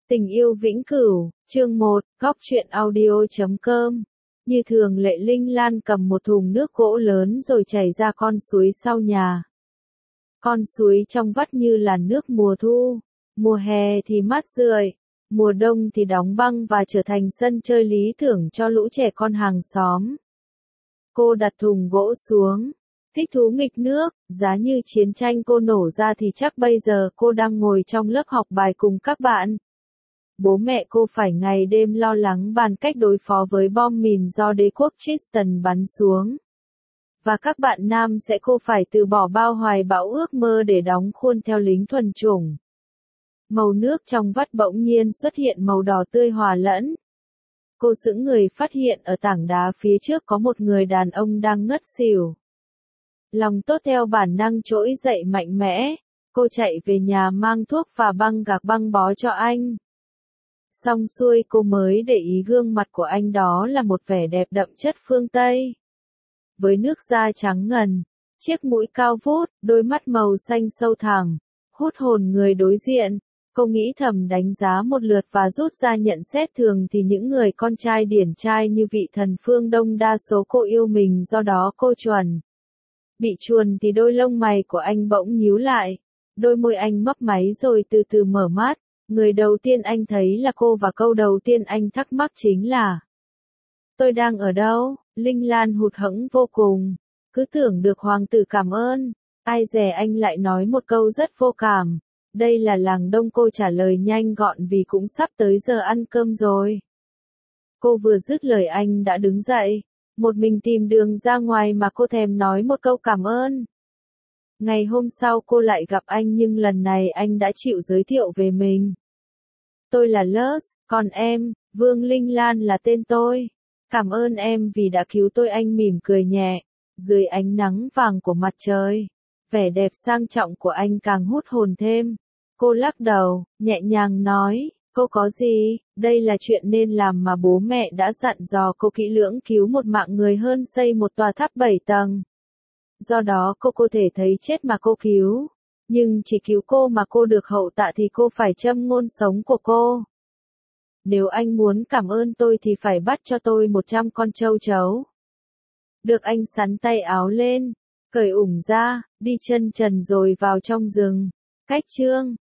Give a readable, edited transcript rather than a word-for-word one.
Tình yêu vĩnh cửu, chương 1, góc truyện audio.com. Như thường lệ Linh Lan cầm một thùng nước gỗ lớn rồi chảy ra con suối sau nhà. Con suối trong vắt như là nước mùa thu, mùa hè thì mát rượi, mùa đông thì đóng băng và trở thành sân chơi lý tưởng cho lũ trẻ con hàng xóm. Cô đặt thùng gỗ xuống, thích thú nghịch nước, giá như chiến tranh cô nổ ra thì chắc bây giờ cô đang ngồi trong lớp học bài cùng các bạn. Bố mẹ cô phải ngày đêm lo lắng bàn cách đối phó với bom mìn do đế quốc Tristan bắn xuống. Và các bạn nam sẽ cô phải từ bỏ bao hoài bão ước mơ để đóng khuôn theo lính thuần chủng. Màu nước trong vắt bỗng nhiên xuất hiện màu đỏ tươi hòa lẫn. Cô sững người phát hiện ở tảng đá phía trước có một người đàn ông đang ngất xỉu. Lòng tốt theo bản năng trỗi dậy mạnh mẽ, cô chạy về nhà mang thuốc và băng gạc băng bó cho anh. Xong xuôi cô mới để ý gương mặt của anh, đó là một vẻ đẹp đậm chất phương Tây. Với nước da trắng ngần, chiếc mũi cao vút, đôi mắt màu xanh sâu thẳm, hút hồn người đối diện. Cô nghĩ thầm đánh giá một lượt và rút ra nhận xét thường thì những người con trai điển trai như vị thần phương Đông đa số cô yêu mình do đó cô chuẩn. Bị chuồn thì đôi lông mày của anh bỗng nhíu lại, đôi môi anh mấp máy rồi từ từ mở mắt. Người đầu tiên anh thấy là cô và câu đầu tiên anh thắc mắc chính là: tôi đang ở đâu? Linh Lan hụt hẫng vô cùng, cứ tưởng được hoàng tử cảm ơn, ai dè anh lại nói một câu rất vô cảm. Đây là làng Đông, cô trả lời nhanh gọn vì cũng sắp tới giờ ăn cơm rồi. Cô vừa dứt lời anh đã đứng dậy, một mình tìm đường ra ngoài mà cô thèm nói một câu cảm ơn. Ngày hôm sau cô lại gặp anh nhưng lần này anh đã chịu giới thiệu về mình. Tôi là Luz, còn em, Vương Linh Lan là tên tôi. Cảm ơn em vì đã cứu tôi, anh mỉm cười nhẹ, dưới ánh nắng vàng của mặt trời. Vẻ đẹp sang trọng của anh càng hút hồn thêm. Cô lắc đầu, nhẹ nhàng nói, cô có gì, đây là chuyện nên làm mà bố mẹ đã dặn dò cô kỹ lưỡng, cứu một mạng người hơn xây một tòa tháp 7 tầng. Do đó cô thể thấy chết mà cô cứu. Nhưng chỉ cứu cô mà cô được hậu tạ thì cô phải châm ngôn sống của cô. Nếu anh muốn cảm ơn tôi thì phải bắt cho tôi 100 con trâu trấu. Được, anh xắn tay áo lên, cởi ủng ra, đi chân trần rồi vào trong rừng. Cách chương